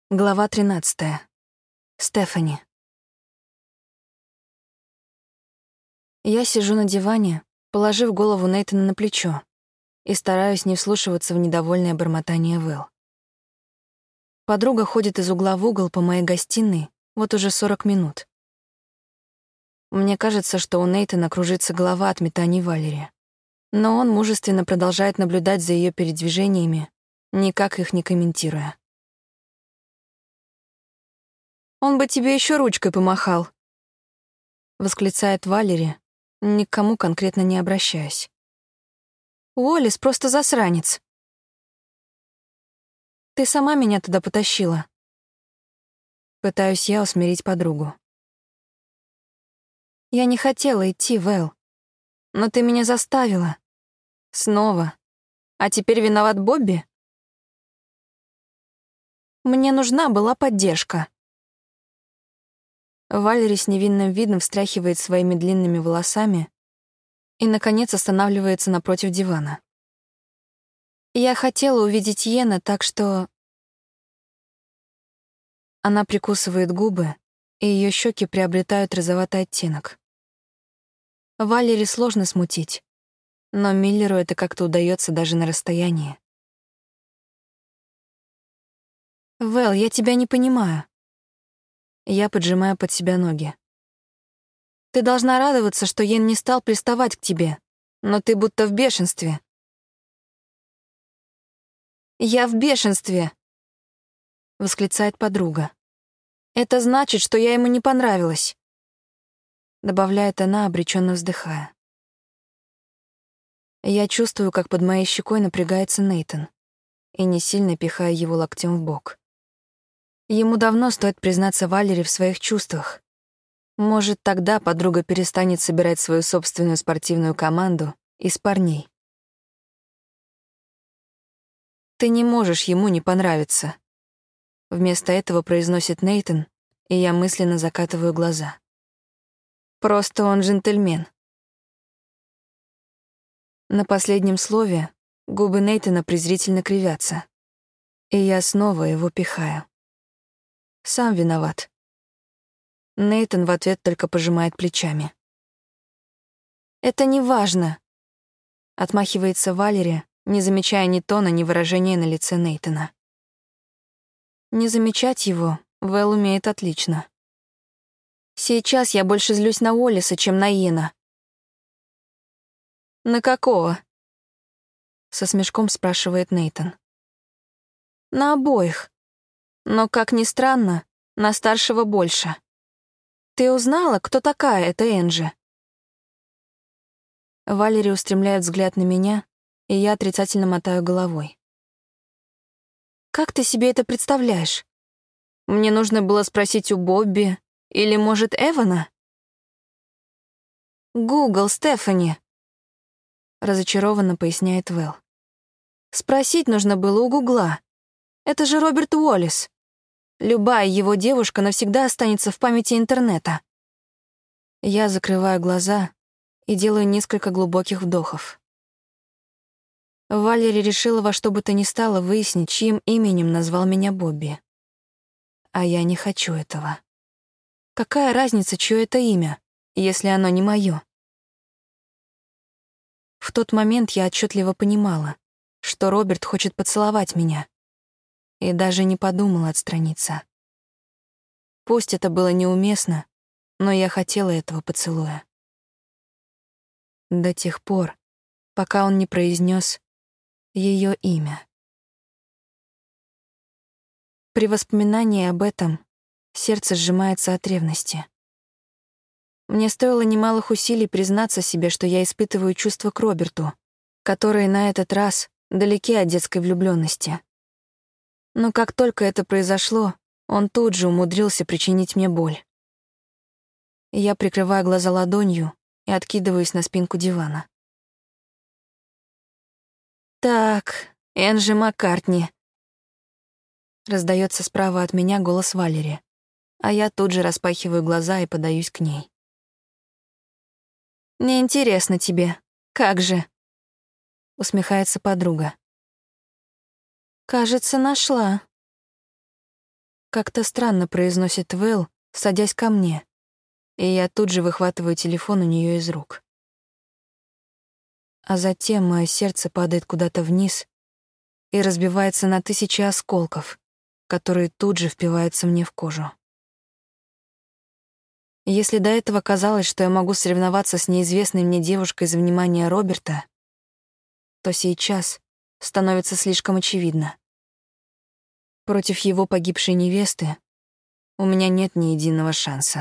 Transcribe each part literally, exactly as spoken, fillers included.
Глава тринадцатая. Стефани. Я сижу на диване, положив голову Нейтана на плечо, и стараюсь не вслушиваться в недовольное бормотание Вэл. Подруга ходит из угла в угол по моей гостиной вот уже сорок минут. Мне кажется, что у Нейтана кружится голова от метаний Валери, но он мужественно продолжает наблюдать за ее передвижениями, никак их не комментируя. «Он бы тебе еще ручкой помахал», — восклицает Валери, ни к кому конкретно не обращаясь. «Уоллес просто засранец. Ты сама меня туда потащила». Пытаюсь я усмирить подругу. «Я не хотела идти, Вэл, но ты меня заставила. Снова. А теперь виноват Бобби? Мне нужна была поддержка». Валери с невинным видом встряхивает своими длинными волосами и, наконец, останавливается напротив дивана. «Я хотела увидеть Йена, так что...» Она прикусывает губы, и ее щеки приобретают розоватый оттенок. Валери сложно смутить, но Миллеру это как-то удается даже на расстоянии. «Вэл, я тебя не понимаю». Я поджимаю под себя ноги. «Ты должна радоваться, что Йен не стал приставать к тебе, но ты будто в бешенстве». «Я в бешенстве!» — восклицает подруга. «Это значит, что я ему не понравилась», — добавляет она, обреченно вздыхая. Я чувствую, как под моей щекой напрягается Нейтан, и не сильно пихаю его локтем в бок. Ему давно стоит признаться Валери в своих чувствах. Может, тогда подруга перестанет собирать свою собственную спортивную команду из парней. «Ты не можешь ему не понравиться», — вместо этого произносит Нейтан, и я мысленно закатываю глаза. «Просто он джентльмен». На последнем слове губы Нейтана презрительно кривятся, и я снова его пихаю. Сам виноват. Нейтан в ответ только пожимает плечами. «Это не важно», — отмахивается Валери, не замечая ни тона, ни выражения на лице Нейтана. Не замечать его Вэл умеет отлично. «Сейчас я больше злюсь на Уоллеса, чем на Йена». «На какого?» — со смешком спрашивает Нейтан. «На обоих. Но, как ни странно, на старшего больше. Ты узнала, кто такая эта Энджи?» Валери устремляет взгляд на меня, и я отрицательно мотаю головой. «Как ты себе это представляешь? Мне нужно было спросить у Бобби или, может, Эвана?» «Гугл, Стефани», — разочарованно поясняет Вэл. «Спросить нужно было у Гугла. Это же Роберт Уоллес. Любая его девушка навсегда останется в памяти интернета». Я закрываю глаза и делаю несколько глубоких вдохов. Валери решила во что бы то ни стало выяснить, чьим именем назвал меня Бобби. А я не хочу этого. Какая разница, чье это имя, если оно не мое? В тот момент я отчетливо понимала, что Роберт хочет поцеловать меня, и даже не подумала отстраниться. Пусть это было неуместно, но я хотела этого поцелуя. До тех пор, пока он не произнес ее имя. При воспоминании об этом сердце сжимается от ревности. Мне стоило немалых усилий признаться себе, что я испытываю чувства к Роберту, которые на этот раз далеки от детской влюблённости. Но как только это произошло, он тут же умудрился причинить мне боль. Я прикрываю глаза ладонью и откидываюсь на спинку дивана. «Так, Энджи Маккартни», — раздается справа от меня голос Валери, а я тут же распахиваю глаза и подаюсь к ней. «Неинтересно тебе, как же?» — усмехается подруга. «Кажется, нашла». Как-то странно произносит Вэл, садясь ко мне, и я тут же выхватываю телефон у нее из рук. А затем мое сердце падает куда-то вниз и разбивается на тысячи осколков, которые тут же впиваются мне в кожу. Если до этого казалось, что я могу соревноваться с неизвестной мне девушкой за внимание Роберта, то сейчас становится слишком очевидно. Против его погибшей невесты у меня нет ни единого шанса.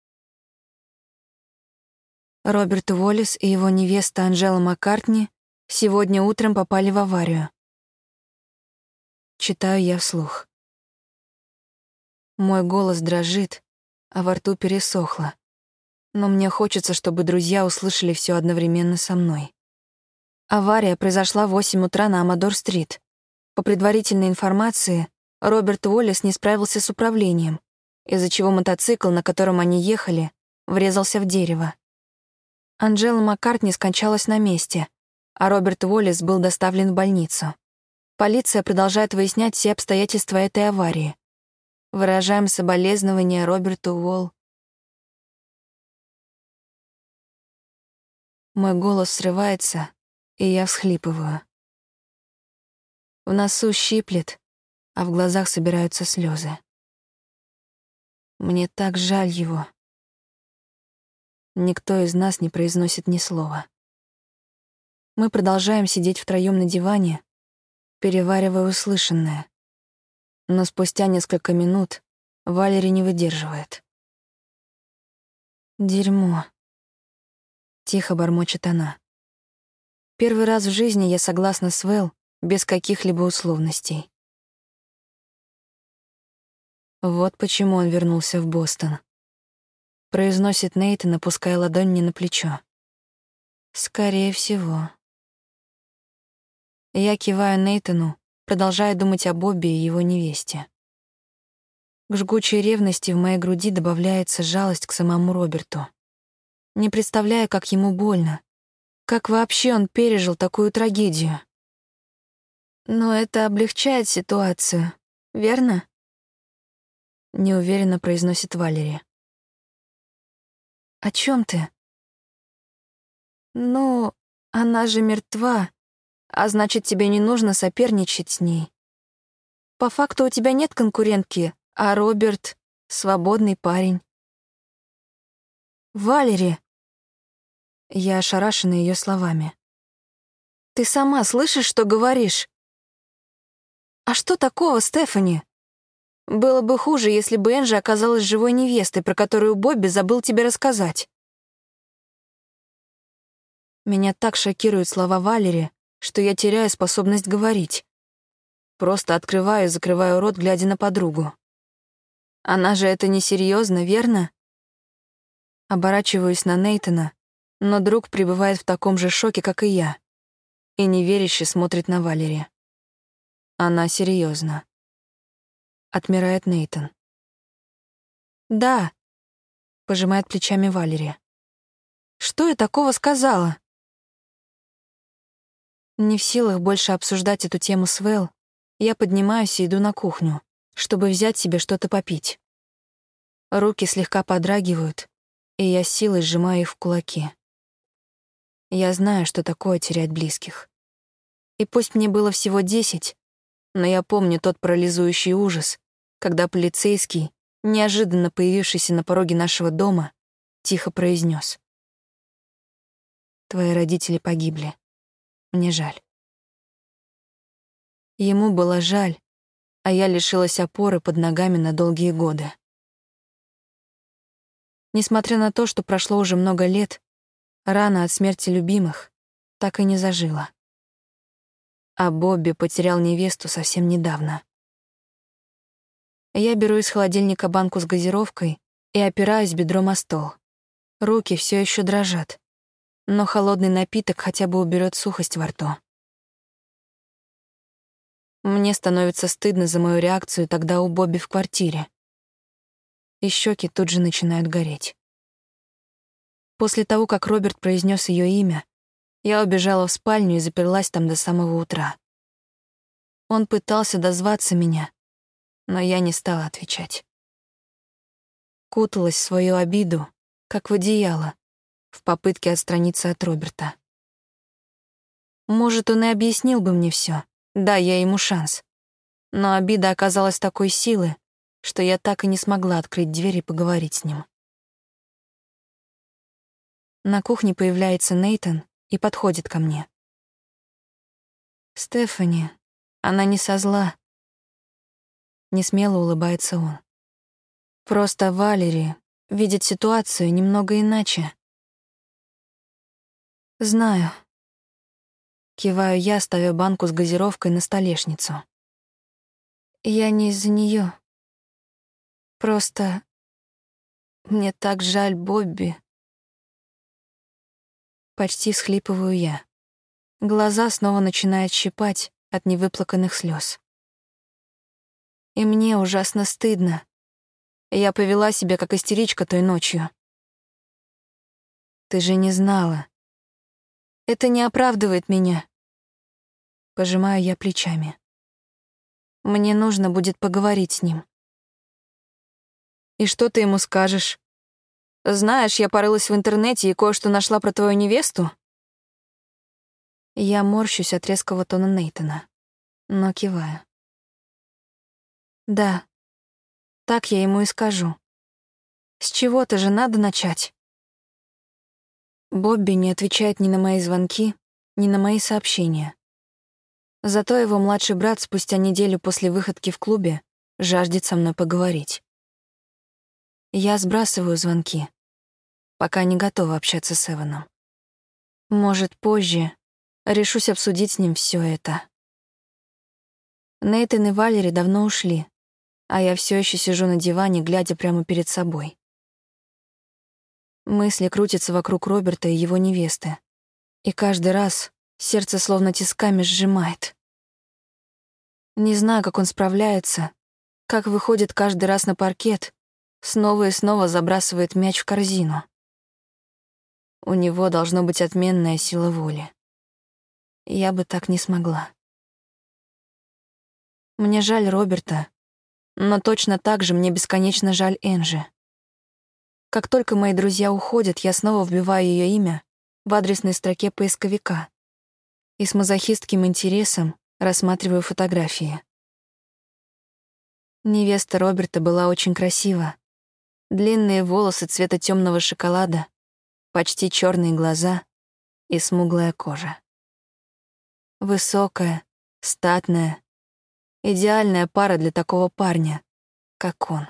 Роберт Уоллес и его невеста Анжела Маккартни сегодня утром попали в аварию. Читаю я вслух. Мой голос дрожит, а во рту пересохло. Но мне хочется, чтобы друзья услышали все одновременно со мной. Авария произошла в восемь утра на Амадор-стрит. По предварительной информации, Роберт Уоллес не справился с управлением, из-за чего мотоцикл, на котором они ехали, врезался в дерево. Анжела Маккартни скончалась на месте, а Роберт Уоллес был доставлен в больницу. Полиция продолжает выяснять все обстоятельства этой аварии. Выражаем соболезнования Роберту Уолл. Мой голос срывается, и я всхлипываю. В носу щиплет, а в глазах собираются слезы. Мне так жаль его. Никто из нас не произносит ни слова. Мы продолжаем сидеть втроём на диване, переваривая услышанное. Но спустя несколько минут Валери не выдерживает. «Дерьмо», — тихо бормочет она. Первый раз в жизни я согласна с Вэл без каких-либо условностей. Вот почему он вернулся в Бостон. Произносит Нейтан, опуская ладонь мне на плечо. Скорее всего. Я киваю Нейтану, продолжая думать о Бобби и его невесте. К жгучей ревности в моей груди добавляется жалость к самому Роберту. Не представляю, как ему больно, как вообще он пережил такую трагедию. Но это облегчает ситуацию, верно? Неуверенно произносит Валери. О чем ты? Ну, она же мертва, а значит, тебе не нужно соперничать с ней. По факту у тебя нет конкурентки, а Роберт — свободный парень. Валери! Я ошарашена ее словами. Ты сама слышишь, что говоришь? А что такого, Стефани? Было бы хуже, если бы Энджи оказалась живой невестой, про которую Бобби забыл тебе рассказать. Меня так шокируют слова Валери, что я теряю способность говорить. Просто открываю и закрываю рот, глядя на подругу. Она же это несерьезно, верно? Оборачиваюсь на Нейтана, но друг пребывает в таком же шоке, как и я, и неверяще смотрит на Валери. Она серьезно. Отмирает Нейтан. «Да», — пожимает плечами Валери. «Что я такого сказала?» Не в силах больше обсуждать эту тему с Вэл, я поднимаюсь и иду на кухню, чтобы взять себе что-то попить. Руки слегка подрагивают, и я с силой сжимаю их в кулаки. Я знаю, что такое терять близких. И пусть мне было всего десять, но я помню тот парализующий ужас, когда полицейский, неожиданно появившийся на пороге нашего дома, тихо произнес: «Твои родители погибли. Мне жаль». Ему было жаль, а я лишилась опоры под ногами на долгие годы. Несмотря на то, что прошло уже много лет, рана от смерти любимых так и не зажила. А Бобби потерял невесту совсем недавно. Я беру из холодильника банку с газировкой и опираюсь бедром о стол. Руки все еще дрожат, но холодный напиток хотя бы уберет сухость во рту. Мне становится стыдно за мою реакцию тогда у Бобби в квартире. И щеки тут же начинают гореть. После того, как Роберт произнес ее имя, я убежала в спальню и заперлась там до самого утра. Он пытался дозваться меня, но я не стала отвечать. Куталась в свою обиду, как в одеяло, в попытке отстраниться от Роберта. Может, он и объяснил бы мне все. Да, я ему шанс. Но обида оказалась такой силы, что я так и не смогла открыть дверь и поговорить с ним. На кухне появляется Нейтан и подходит ко мне. «Стефани, она не со зла». Несмело улыбается он. «Просто Валери видит ситуацию немного иначе». «Знаю». Киваю я, ставя банку с газировкой на столешницу. «Я не из-за неё. Просто мне так жаль Бобби». Почти всхлипываю я. Глаза снова начинают щипать от невыплаканных слез. И мне ужасно стыдно. Я повела себя как истеричка той ночью. Ты же не знала. Это не оправдывает меня. Пожимаю я плечами. Мне нужно будет поговорить с ним. И что ты ему скажешь? Знаешь, я порылась в интернете и кое-что нашла про твою невесту. Я морщусь от резкого тона Нейтана, но киваю. Да, так я ему и скажу. С чего-то же надо начать. Бобби не отвечает ни на мои звонки, ни на мои сообщения. Зато его младший брат спустя неделю после выходки в клубе жаждет со мной поговорить. Я сбрасываю звонки, пока не готова общаться с Эваном. Может, позже решусь обсудить с ним все это. Нейтан и Валери давно ушли, а я все еще сижу на диване, глядя прямо перед собой. Мысли крутятся вокруг Роберта и его невесты, и каждый раз сердце словно тисками сжимает. Не знаю, как он справляется, как выходит каждый раз на паркет, снова и снова забрасывает мяч в корзину. У него должно быть отменная сила воли. Я бы так не смогла. Мне жаль Роберта, но точно так же мне бесконечно жаль Энджи. Как только мои друзья уходят, я снова вбиваю ее имя в адресной строке поисковика и с мазохистским интересом рассматриваю фотографии. Невеста Роберта была очень красива. Длинные волосы цвета темного шоколада, почти черные глаза и смуглая кожа. Высокая, статная, идеальная пара для такого парня, как он.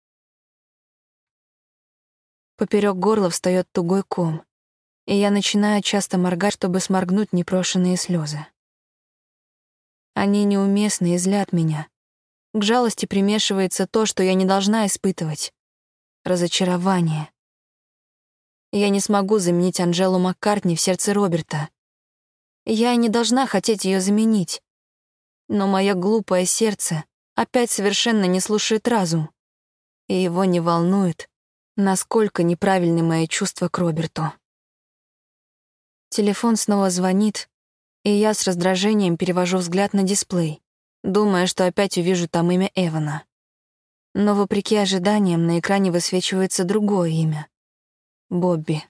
Поперек горла встает тугой ком, и я начинаю часто моргать, чтобы сморгнуть непрошенные слезы. Они неуместны и злят меня. К жалости примешивается то, что я не должна испытывать — разочарование. Я не смогу заменить Анжелу Маккартни в сердце Роберта. Я и не должна хотеть ее заменить. Но мое глупое сердце опять совершенно не слушает разум, и его не волнует, насколько неправильны мои чувства к Роберту. Телефон снова звонит, и я с раздражением перевожу взгляд на дисплей, думая, что опять увижу там имя Эвана. Но вопреки ожиданиям на экране высвечивается другое имя — Бобби.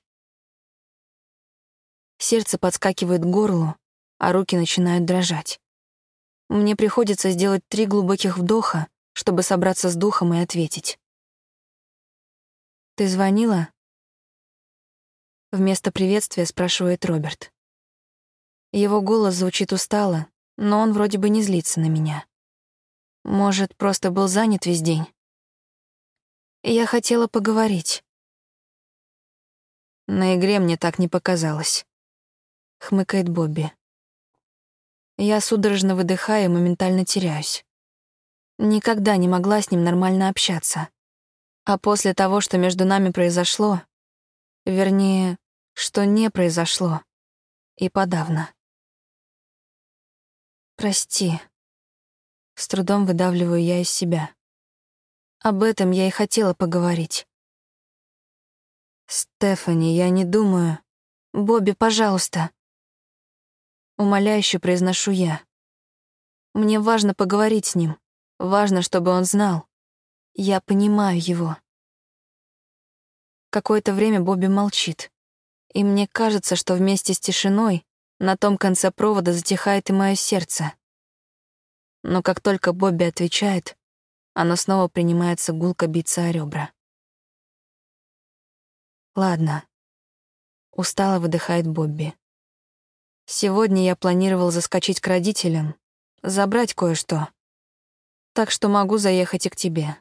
Сердце подскакивает к горлу, а руки начинают дрожать. Мне приходится сделать три глубоких вдоха, чтобы собраться с духом и ответить. «Ты звонила?» Вместо приветствия спрашивает Роберт. Его голос звучит устало, но он вроде бы не злится на меня. Может, просто был занят весь день? Я хотела поговорить. На игре мне так не показалось. Хмыкает Бобби. Я судорожно выдыхаю и моментально теряюсь. Никогда не могла с ним нормально общаться. А после того, что между нами произошло, вернее, что не произошло, и подавно. Прости. С трудом выдавливаю я из себя. Об этом я и хотела поговорить. Стефани, я не думаю... Бобби, пожалуйста. Умоляюще произношу я. Мне важно поговорить с ним. Важно, чтобы он знал. Я понимаю его. Какое-то время Бобби молчит. И мне кажется, что вместе с тишиной на том конце провода затихает и мое сердце. Но как только Бобби отвечает, оно снова принимается гулко биться о ребра. Ладно. Устало выдыхает Бобби. Сегодня я планировал заскочить к родителям, забрать кое-что. Так что могу заехать и к тебе.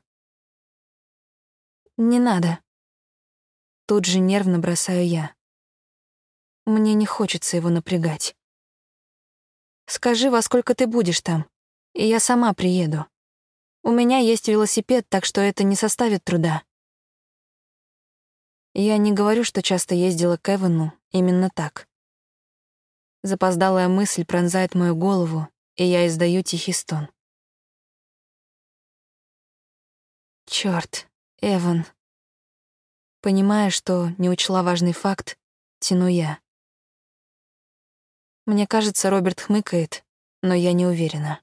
Не надо. Тут же нервно бросаю я. Мне не хочется его напрягать. Скажи, во сколько ты будешь там, и я сама приеду. У меня есть велосипед, так что это не составит труда. Я не говорю, что часто ездила к Эвану именно так. Запоздалая мысль пронзает мою голову, и я издаю тихий стон. Чёрт, Эван. Понимая, что не учла важный факт, тяну я. Мне кажется, Роберт хмыкает, но я не уверена.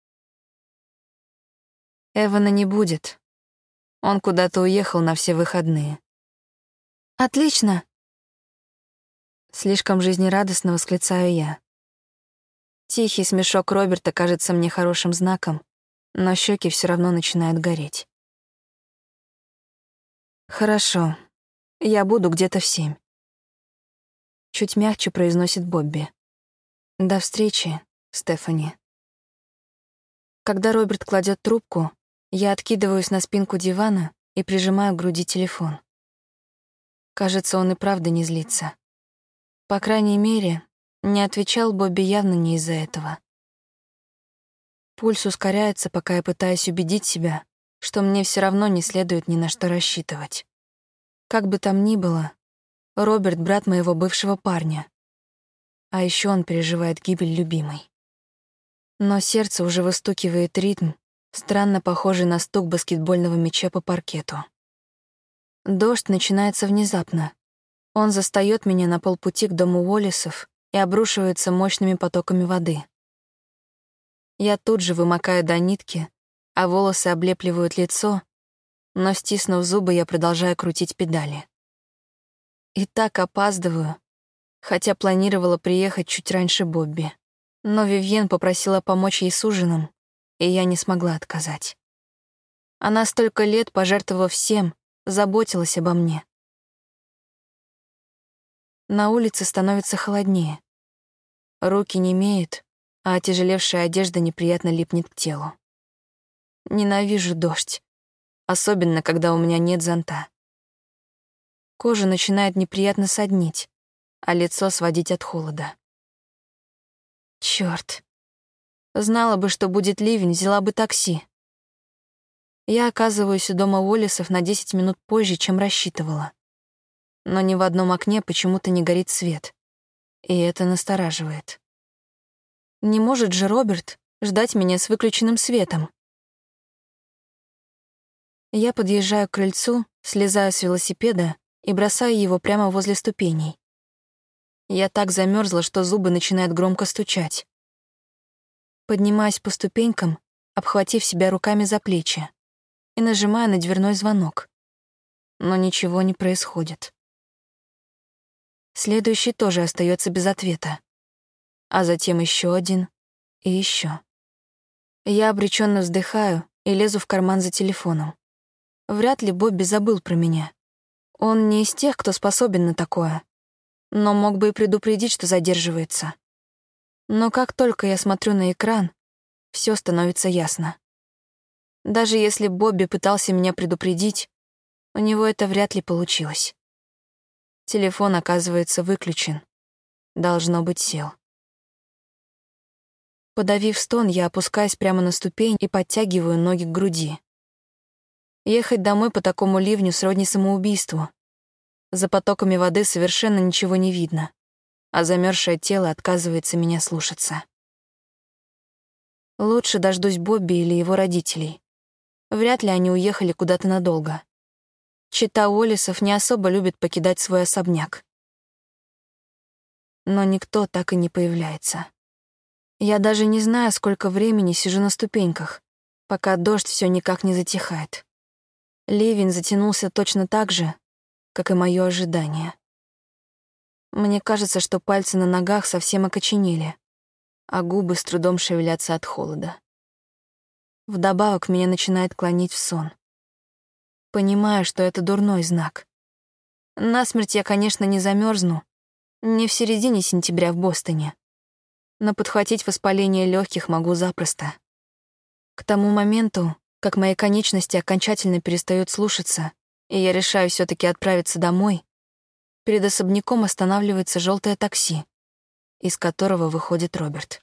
Эвана не будет. Он куда-то уехал на все выходные. Отлично. Слишком жизнерадостно восклицаю я. Тихий смешок Роберта кажется мне хорошим знаком, но щеки все равно начинают гореть. Хорошо. Я буду где-то в семь. Чуть мягче произносит Бобби. До встречи, Стефани. Когда Роберт кладет трубку, я откидываюсь на спинку дивана и прижимаю к груди телефон. Кажется, он и правда не злится. По крайней мере, не отвечал Бобби явно не из-за этого. Пульс ускоряется, пока я пытаюсь убедить себя, что мне все равно не следует ни на что рассчитывать. Как бы там ни было, Роберт — брат моего бывшего парня. А еще он переживает гибель любимой. Но сердце уже выстукивает ритм, странно похожий на стук баскетбольного мяча по паркету. Дождь начинается внезапно. Он застаёт меня на полпути к дому Уоллесов и обрушивается мощными потоками воды. Я тут же вымокаю до нитки, а волосы облепливают лицо, но, стиснув зубы, я продолжаю крутить педали. И так опаздываю, хотя планировала приехать чуть раньше Бобби. Но Вивьен попросила помочь ей с ужином, и я не смогла отказать. Она столько лет, пожертвовав всем, заботилась обо мне. На улице становится холоднее. Руки немеют, а отяжелевшая одежда неприятно липнет к телу. Ненавижу дождь, особенно когда у меня нет зонта. Кожа начинает неприятно саднить, а лицо сводить от холода. Чёрт. Знала бы, что будет ливень, взяла бы такси. Я оказываюсь у дома Уоллесов на десять минут позже, чем рассчитывала. Но ни в одном окне почему-то не горит свет. И это настораживает. Не может же Роберт ждать меня с выключенным светом. Я подъезжаю к крыльцу, слезаю с велосипеда и бросаю его прямо возле ступеней. Я так замерзла, что зубы начинают громко стучать. Поднимаюсь по ступенькам, обхватив себя руками за плечи, и нажимаю на дверной звонок. Но ничего не происходит. Следующий тоже остается без ответа. А затем еще один и еще. Я обреченно вздыхаю и лезу в карман за телефоном. Вряд ли Бобби забыл про меня. Он не из тех, кто способен на такое, но мог бы и предупредить, что задерживается. Но как только я смотрю на экран, все становится ясно. Даже если Бобби пытался меня предупредить, у него это вряд ли получилось. Телефон оказывается выключен. Должно быть, сел. Подавив стон, я опускаюсь прямо на ступень и подтягиваю ноги к груди. Ехать домой по такому ливню сродни самоубийству. За потоками воды совершенно ничего не видно, а замерзшее тело отказывается меня слушаться. Лучше дождусь Бобби или его родителей. Вряд ли они уехали куда-то надолго. Чета Уоллесов не особо любит покидать свой особняк. Но никто так и не появляется. Я даже не знаю, сколько времени сижу на ступеньках, пока дождь все никак не затихает. Ливень затянулся точно так же, как и мое ожидание. Мне кажется, что пальцы на ногах совсем окоченели, а губы с трудом шевелятся от холода. Вдобавок меня начинает клонить в сон. Понимаю, что это дурной знак. Насмерть я, конечно, не замерзну, не в середине сентября в Бостоне, но подхватить воспаление легких могу запросто. К тому моменту, как мои конечности окончательно перестают слушаться, и я решаю все-таки отправиться домой, перед особняком останавливается желтое такси, из которого выходит Роберт.